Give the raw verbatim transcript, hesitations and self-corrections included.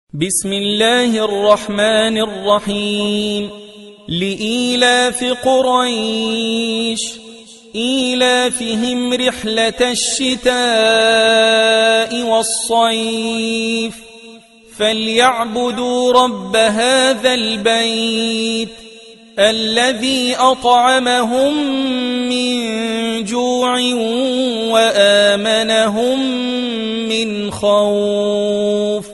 بسم الله الرحمن الرحيم. لإيلاف قريش إيلافهم رحلة الشتاء والصيف فليعبدوا رب هذا البيت الذي أطعمهم من جوع وآمنهم من خوف.